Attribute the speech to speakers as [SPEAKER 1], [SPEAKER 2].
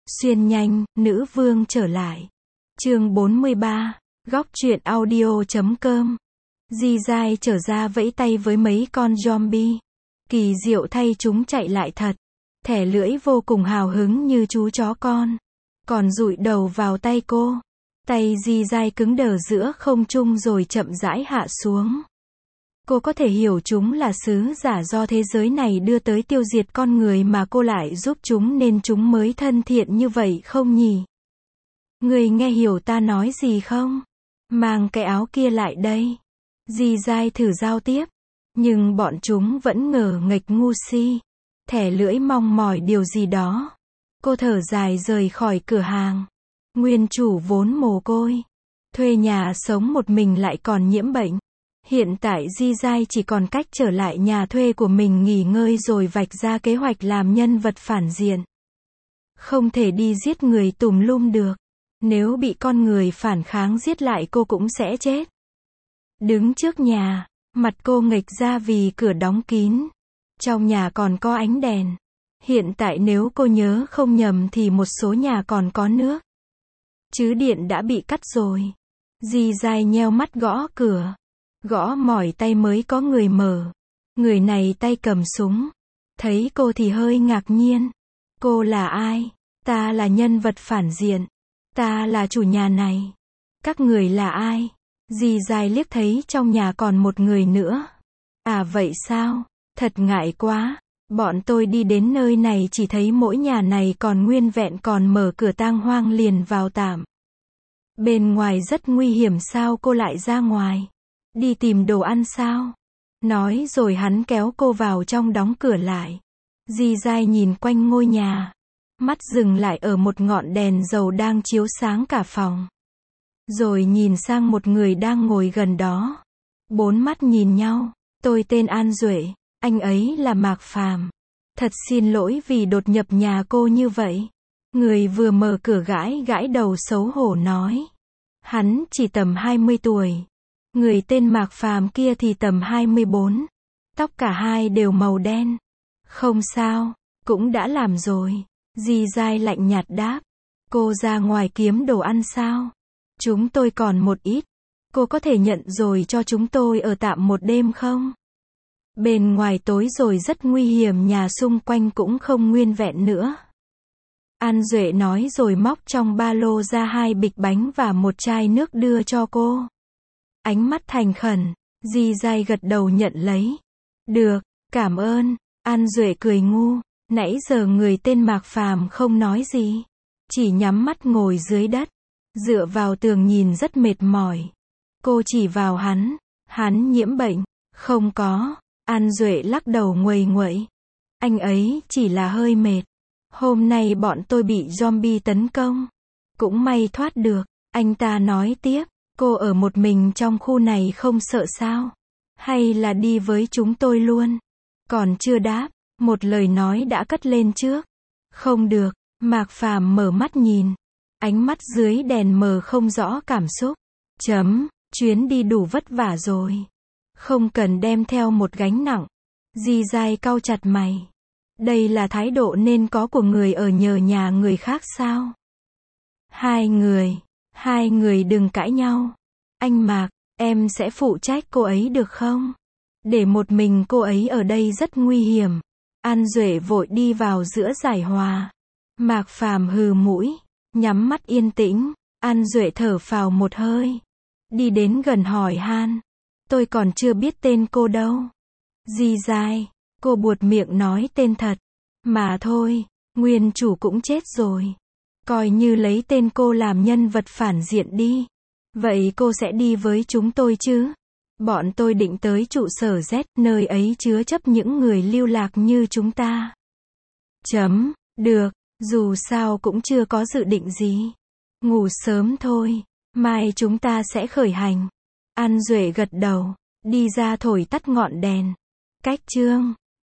[SPEAKER 1] Xuyên nhanh, nữ vương trở lại. Chương 43, góc truyện audio.com. Di dai trở ra vẫy tay với mấy con zombie. Kỳ diệu thay chúng chạy lại thật. Thẻ lưỡi vô cùng hào hứng như chú chó con. Còn dụi đầu vào tay cô. Tay di dai cứng đờ giữa không trung rồi chậm rãi hạ xuống. Cô có thể hiểu chúng là sứ giả do thế giới này đưa tới tiêu diệt con người mà cô lại giúp chúng nên chúng mới thân thiện như vậy không nhỉ? Người nghe hiểu ta nói gì không? Mang cái áo kia lại đây. Di dai thử giao tiếp. Nhưng bọn chúng vẫn ngờ nghệch ngu si. Thẻ lưỡi mong mỏi điều gì đó. Cô thở dài rời khỏi cửa hàng. Nguyên chủ vốn mồ côi. Thuê nhà sống một mình lại còn nhiễm bệnh. Hiện tại Di dai chỉ còn cách trở lại nhà thuê của mình nghỉ ngơi rồi vạch ra kế hoạch làm nhân vật phản diện. Không thể đi giết người tùm lum được. Nếu bị con người phản kháng giết lại cô cũng sẽ chết. Đứng trước nhà, mặt cô nghệch ra vì cửa đóng kín. Trong nhà còn có ánh đèn. Hiện tại nếu cô nhớ không nhầm thì một số nhà còn có nước. Chứ điện đã bị cắt rồi. Di dai nheo mắt gõ cửa. Gõ mỏi tay mới có người mở. Người này tay cầm súng. Thấy cô thì hơi ngạc nhiên. Cô là ai? Ta là nhân vật phản diện. Ta là chủ nhà này. Các người là ai? Di dai liếc thấy trong nhà còn một người nữa. À vậy sao? Thật ngại quá. Bọn tôi đi đến nơi này chỉ thấy mỗi nhà này còn nguyên vẹn còn mở cửa tang hoang liền vào tạm. Bên ngoài rất nguy hiểm sao cô lại ra ngoài? Đi tìm đồ ăn sao? Nói rồi hắn kéo cô vào trong đóng cửa lại. Di dai nhìn quanh ngôi nhà. Mắt dừng lại ở một ngọn đèn dầu đang chiếu sáng cả phòng. Rồi nhìn sang một người đang ngồi gần đó. Bốn mắt nhìn nhau. Tôi tên An Duệ, anh ấy là Mạc Phàm. Thật xin lỗi vì đột nhập nhà cô như vậy. Người vừa mở cửa gãi gãi đầu xấu hổ nói. Hắn chỉ tầm 20 tuổi. Người tên Mạc Phàm kia thì tầm 24. Tóc cả hai đều màu đen. Không sao, cũng đã làm rồi. Di dai lạnh nhạt đáp. Cô ra ngoài kiếm đồ ăn sao? Chúng tôi còn một ít. Cô có thể nhận rồi cho chúng tôi ở tạm một đêm không? Bên ngoài tối rồi rất nguy hiểm, nhà xung quanh cũng không nguyên vẹn nữa. An Duệ nói rồi móc trong ba lô ra 2 bịch bánh và một chai nước đưa cho cô. Ánh mắt thành khẩn, Di dai gật đầu nhận lấy. Được, cảm ơn. An Duệ cười ngu. Nãy giờ người tên Mạc Phàm không nói gì. Chỉ nhắm mắt ngồi dưới đất. Dựa vào tường nhìn rất mệt mỏi. Cô chỉ vào hắn. Hắn nhiễm bệnh. Không có. An Duệ lắc đầu nguầy nguậy. Anh ấy chỉ là hơi mệt. Hôm nay bọn tôi bị zombie tấn công. Cũng may thoát được. Anh ta nói tiếp. Cô ở một mình trong khu này không sợ sao? Hay là đi với chúng tôi luôn? Còn chưa đáp. Một lời nói đã cất lên trước. Không được. Mạc Phàm mở mắt nhìn. Ánh mắt dưới đèn mờ không rõ cảm xúc. Chuyến đi đủ vất vả rồi. Không cần đem theo một gánh nặng. Di dai cau chặt mày. Đây là thái độ nên có của người ở nhờ nhà người khác sao? Hai người đừng cãi nhau. Anh Mạc, em sẽ phụ trách cô ấy được không? Để một mình cô ấy ở đây rất nguy hiểm. An Duệ vội đi vào giữa giải hòa. Mạc Phàm hừ mũi, nhắm mắt yên tĩnh. An Duệ thở phào một hơi. Đi đến gần hỏi han. Tôi còn chưa biết tên cô đâu. Di dai, cô buột miệng nói tên thật. Mà thôi, nguyên chủ cũng chết rồi. Coi như lấy tên cô làm nhân vật phản diện đi. Vậy cô sẽ đi với chúng tôi chứ? Bọn tôi định tới trụ sở Z, nơi ấy chứa chấp những người lưu lạc như chúng ta. Được, dù sao cũng chưa có dự định gì. Ngủ sớm thôi, mai chúng ta sẽ khởi hành. An Duệ gật đầu, đi ra thổi tắt ngọn đèn. Cách chương